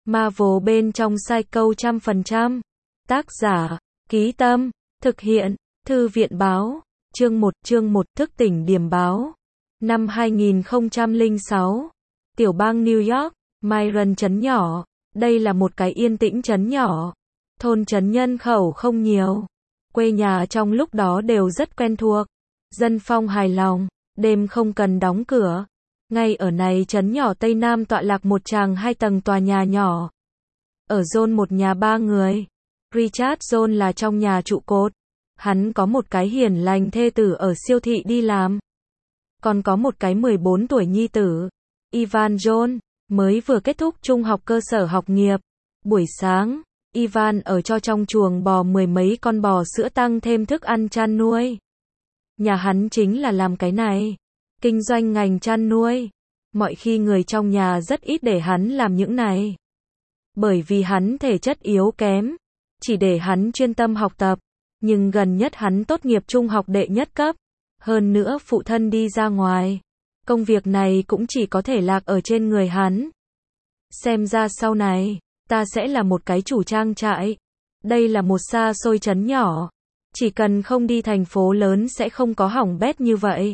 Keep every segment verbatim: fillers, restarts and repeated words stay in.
Marvel bên trong Psycho trăm phần trăm. Tác giả, Ký Tâm, thực hiện, Thư viện báo, chương một, chương một, thức tỉnh điểm báo. Năm hai nghìn không trăm lẻ sáu, tiểu bang New York, Myron trấn nhỏ, đây là một cái yên tĩnh trấn nhỏ. Thôn trấn nhân khẩu không nhiều. Quê nhà trong lúc đó đều rất quen thuộc. Dân phong hài lòng, đêm không cần đóng cửa. Ngay ở này trấn nhỏ Tây Nam tọa lạc một tràng hai tầng tòa nhà nhỏ. Ở John một nhà ba người. Richard John là trong nhà trụ cột. Hắn có một cái hiền lành thê tử ở siêu thị đi làm. Còn có một cái mười bốn tuổi nhi tử. Ivan John, mới vừa kết thúc trung học cơ sở học nghiệp. Buổi sáng, Ivan ở cho trong chuồng bò mười mấy con bò sữa tăng thêm thức ăn chăn nuôi. Nhà hắn chính là làm cái này. Kinh doanh ngành chăn nuôi. Mọi khi người trong nhà rất ít để hắn làm những này. Bởi vì hắn thể chất yếu kém. Chỉ để hắn chuyên tâm học tập. Nhưng gần nhất hắn tốt nghiệp trung học đệ nhất cấp. Hơn nữa phụ thân đi ra ngoài. Công việc này cũng chỉ có thể lạc ở trên người hắn. Xem ra sau này, ta sẽ là một cái chủ trang trại. Đây là một xa xôi trấn nhỏ. Chỉ cần không đi thành phố lớn sẽ không có hỏng bét như vậy.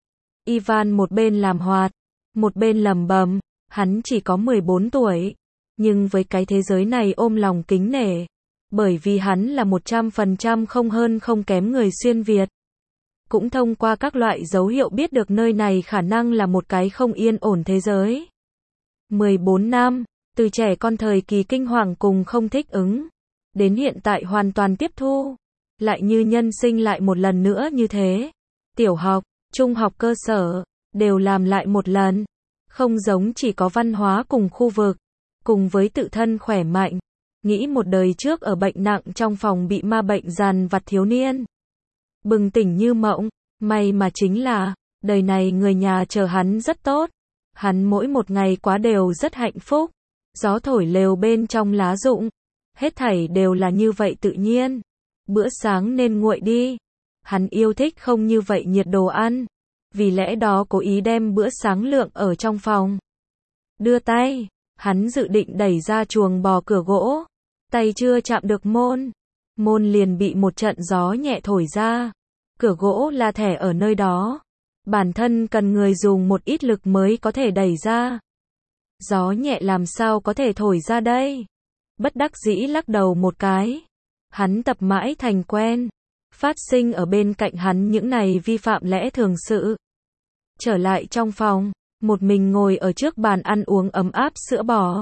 Ivan một bên làm hoạt, một bên lẩm bẩm, hắn chỉ có mười bốn tuổi. Nhưng với cái thế giới này ôm lòng kính nể. Bởi vì hắn là một trăm phần trăm không hơn không kém người xuyên Việt. Cũng thông qua các loại dấu hiệu biết được nơi này khả năng là một cái không yên ổn thế giới. mười bốn năm, từ trẻ con thời kỳ kinh hoàng cùng không thích ứng, đến hiện tại hoàn toàn tiếp thu, lại như nhân sinh lại một lần nữa như thế. Tiểu học, trung học cơ sở, đều làm lại một lần. Không giống chỉ có văn hóa cùng khu vực, cùng với tự thân khỏe mạnh. Nghĩ một đời trước ở bệnh nặng trong phòng bị ma bệnh dằn vặt thiếu niên. Bừng tỉnh như mộng, may mà chính là, đời này người nhà chờ hắn rất tốt. Hắn mỗi một ngày quá đều rất hạnh phúc. Gió thổi lều bên trong lá rụng. Hết thảy đều là như vậy tự nhiên. Bữa sáng nên nguội đi. Hắn yêu thích không như vậy nhiệt đồ ăn. Vì lẽ đó cố ý đem bữa sáng lượng ở trong phòng. Đưa tay, hắn dự định đẩy ra chuồng bò cửa gỗ. Tay chưa chạm được môn. Môn liền bị một trận gió nhẹ thổi ra. Cửa gỗ là thẻ ở nơi đó. Bản thân cần người dùng một ít lực mới có thể đẩy ra. Gió nhẹ làm sao có thể thổi ra đây? Bất đắc dĩ lắc đầu một cái. Hắn tập mãi thành quen. Phát sinh ở bên cạnh hắn những này vi phạm lẽ thường sự. Trở lại trong phòng, một mình ngồi ở trước bàn ăn uống ấm áp sữa bò.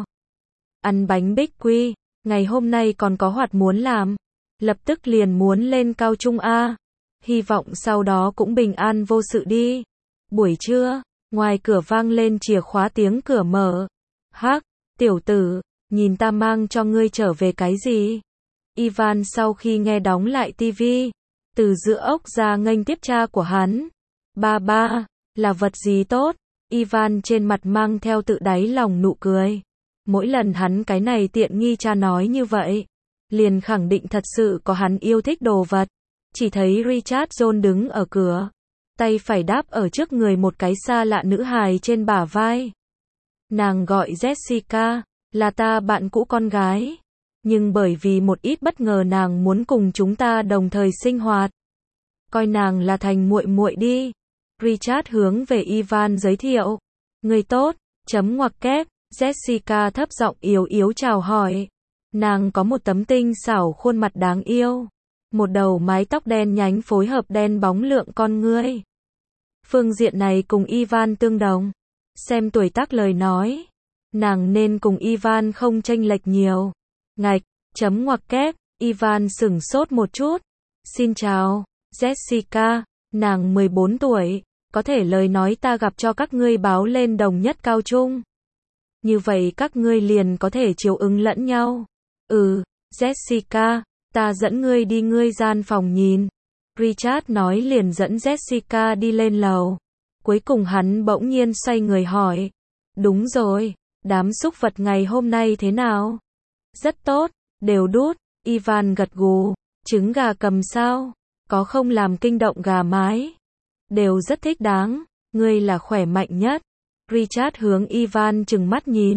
Ăn bánh bích quy, ngày hôm nay còn có hoạt muốn làm. Lập tức liền muốn lên cao trung A. Hy vọng sau đó cũng bình an vô sự đi. Buổi trưa, ngoài cửa vang lên chìa khóa tiếng cửa mở. Hắc, tiểu tử, nhìn ta mang cho ngươi trở về cái gì? Ivan sau khi nghe đóng lại tivi, từ giữa ốc ra nghênh tiếp cha của hắn. Ba ba, là vật gì tốt? Ivan trên mặt mang theo tự đáy lòng nụ cười. Mỗi lần hắn cái này tiện nghi cha nói như vậy, liền khẳng định thật sự có hắn yêu thích đồ vật. Chỉ thấy Richard John đứng ở cửa, tay phải đáp ở trước người một cái xa lạ nữ hài trên bả vai. Nàng gọi Jessica, là ta bạn cũ con gái. Nhưng bởi vì một ít bất ngờ nàng muốn cùng chúng ta đồng thời sinh hoạt. Coi nàng là thành muội muội đi. Richard hướng về Ivan giới thiệu. Người tốt, chấm ngoặc kép. Jessica thấp giọng yếu yếu chào hỏi. Nàng có một tấm tinh xảo khuôn mặt đáng yêu. Một đầu mái tóc đen nhánh phối hợp đen bóng lượng con ngươi. Phương diện này cùng Ivan tương đồng. Xem tuổi tác lời nói. Nàng nên cùng Ivan không chênh lệch nhiều. Ngạch, chấm ngoặc kép. Ivan sửng sốt một chút. Xin chào, Jessica. Nàng mười bốn tuổi. Có thể lời nói ta gặp cho các ngươi báo lên đồng nhất cao trung. Như vậy các ngươi liền có thể chiếu ứng lẫn nhau. Ừ, Jessica, ta dẫn ngươi đi ngươi gian phòng nhìn. Richard nói liền dẫn Jessica đi lên lầu. Cuối cùng hắn bỗng nhiên xoay người hỏi. Đúng rồi, đám súc vật ngày hôm nay thế nào? Rất tốt, đều đút. Ivan gật gù. Trứng gà cầm sao? Có không làm kinh động gà mái? Đều rất thích đáng. Ngươi là khỏe mạnh nhất. Richard hướng Ivan trừng mắt nhìn.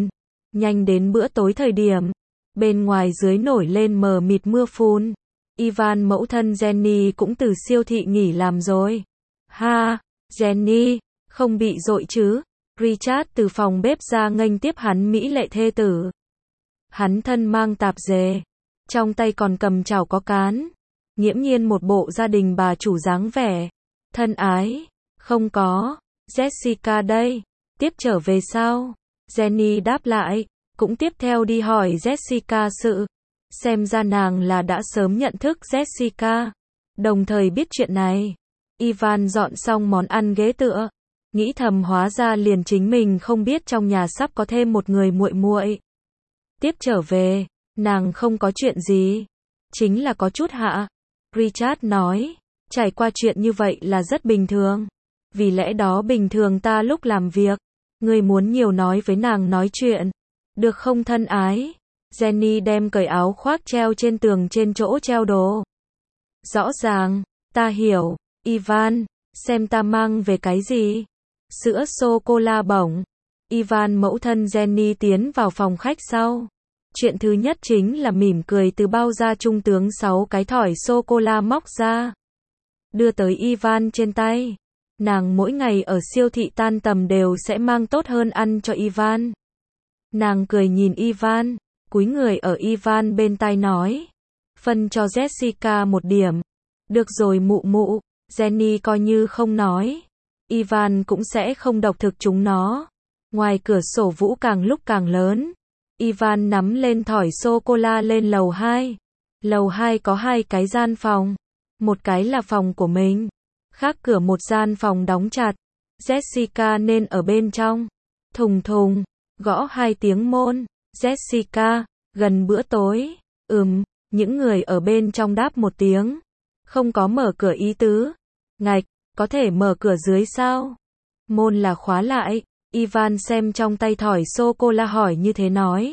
Nhanh đến bữa tối thời điểm, bên ngoài dưới nổi lên mờ mịt mưa phùn. Ivan mẫu thân Jenny cũng từ siêu thị nghỉ làm rồi. Ha, Jenny, không bị dội chứ? Richard từ phòng bếp ra nghênh tiếp hắn mỹ lệ thê tử. Hắn thân mang tạp dề, trong tay còn cầm chảo có cán, nghiễm nhiên một bộ gia đình bà chủ dáng vẻ. Thân ái, không có, Jessica đây, tiếp trở về sao? Jenny đáp lại, cũng tiếp theo đi hỏi Jessica sự. Xem ra nàng là đã sớm nhận thức Jessica, đồng thời biết chuyện này. Ivan dọn xong món ăn ghế tựa, nghĩ thầm hóa ra liền chính mình không biết trong nhà sắp có thêm một người muội muội. Tiếp trở về, nàng không có chuyện gì, chính là có chút hạ. Richard nói, trải qua chuyện như vậy là rất bình thường. Vì lẽ đó bình thường ta lúc làm việc, ngươi muốn nhiều nói với nàng nói chuyện, được không thân ái? Jenny đem cởi áo khoác treo trên tường trên chỗ treo đồ. Rõ ràng, ta hiểu, Ivan, xem ta mang về cái gì? Sữa sô-cô-la bỏng. Ivan mẫu thân Jenny tiến vào phòng khách sau. Chuyện thứ nhất chính là mỉm cười từ bao da trung tướng sáu cái thỏi sô-cô-la móc ra. Đưa tới Ivan trên tay. Nàng mỗi ngày ở siêu thị tan tầm đều sẽ mang tốt hơn ăn cho Ivan. Nàng cười nhìn Ivan, cúi người ở Ivan bên tai nói. Phân cho Jessica một điểm. Được rồi mụ mụ, Jenny coi như không nói. Ivan cũng sẽ không độc thực chúng nó. Ngoài cửa sổ vũ càng lúc càng lớn. Ivan nắm lên thỏi sô-cô-la lên lầu hai. Lầu hai có hai cái gian phòng. Một cái là phòng của mình. Khác cửa một gian phòng đóng chặt. Jessica nên ở bên trong. Thùng thùng, gõ hai tiếng môn. Jessica, gần bữa tối. Ừm, những người ở bên trong đáp một tiếng. Không có mở cửa ý tứ. Ngạch, có thể mở cửa dưới sao? Môn là khóa lại. Ivan xem trong tay thỏi sô-cô-la hỏi như thế nói.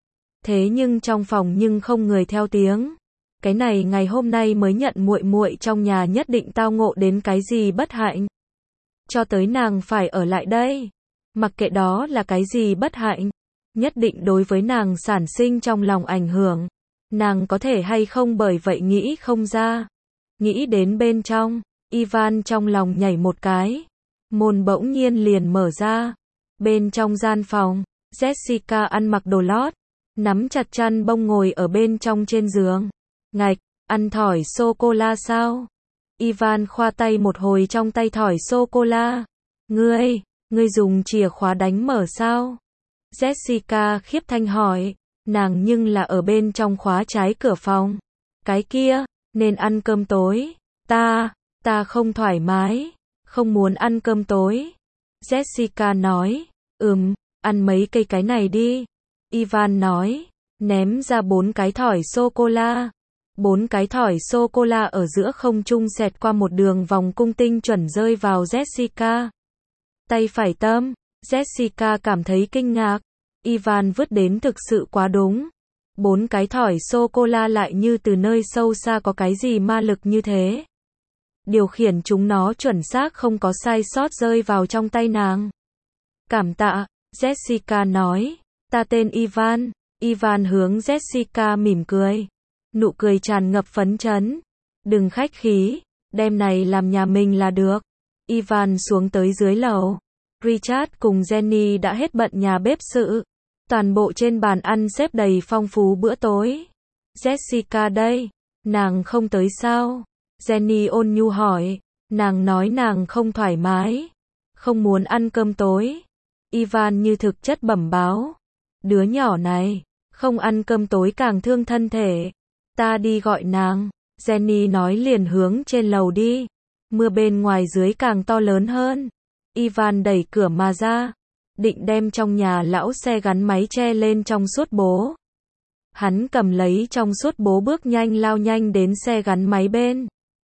Thế nhưng trong phòng nhưng không người theo tiếng. Cái này ngày hôm nay mới nhận muội muội trong nhà nhất định tao ngộ đến cái gì bất hạnh. Cho tới nàng phải ở lại đây. Mặc kệ đó là cái gì bất hạnh. Nhất định đối với nàng sản sinh trong lòng ảnh hưởng. Nàng có thể hay không bởi vậy nghĩ không ra. Nghĩ đến bên trong, Ivan trong lòng nhảy một cái. Môn bỗng nhiên liền mở ra. Bên trong gian phòng, Jessica ăn mặc đồ lót, nắm chặt chăn bông ngồi ở bên trong trên giường. Ngạch, ăn thỏi sô-cô-la sao? Ivan khoa tay một hồi trong tay thỏi sô-cô-la. Ngươi, ngươi dùng chìa khóa đánh mở sao? Jessica khiếp thanh hỏi, nàng nhưng là ở bên trong khóa trái cửa phòng. Cái kia, nên ăn cơm tối. Ta, ta không thoải mái, không muốn ăn cơm tối. Jessica nói, ừm, ăn mấy cây cái này đi. Ivan nói, ném ra bốn cái thỏi sô-cô-la. Bốn cái thỏi sô-cô-la ở giữa không trung xẹt qua một đường vòng cung tinh chuẩn rơi vào Jessica. Tay phải tâm, Jessica cảm thấy kinh ngạc. Ivan vứt đến thực sự quá đúng. Bốn cái thỏi sô-cô-la lại như từ nơi sâu xa có cái gì ma lực như thế. Điều khiển chúng nó chuẩn xác không có sai sót rơi vào trong tay nàng. Cảm tạ, Jessica nói, ta tên Ivan. Ivan hướng Jessica mỉm cười. Nụ cười tràn ngập phấn chấn. Đừng khách khí, đem này làm nhà mình là được. Ivan xuống tới dưới lầu. Richard cùng Jenny đã hết bận nhà bếp sự. Toàn bộ trên bàn ăn xếp đầy phong phú bữa tối. Jessica đây, nàng không tới sao? Jenny ôn nhu hỏi, nàng nói nàng không thoải mái, không muốn ăn cơm tối. Ivan như thực chất bẩm báo, đứa nhỏ này, không ăn cơm tối càng thương thân thể. Ta đi gọi nàng. Jenny nói liền hướng trên lầu đi. Mưa bên ngoài dưới càng to lớn hơn. Ivan đẩy cửa mà ra, định đem trong nhà lão xe gắn máy che lên trong suốt bố. Hắn cầm lấy trong suốt bố bước nhanh lao nhanh đến xe gắn máy bên.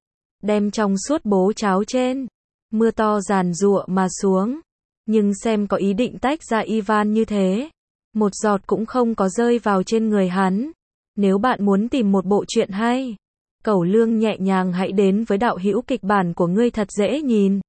Đem trong suốt bố cháo trên. Mưa to giàn giụa mà xuống. Nhưng xem có ý định tách ra Ivan như thế. Một giọt cũng không có rơi vào trên người hắn. Nếu bạn muốn tìm một bộ truyện hay, cẩu lương nhẹ nhàng hãy đến với đạo hữu kịch bản của ngươi thật dễ nhìn.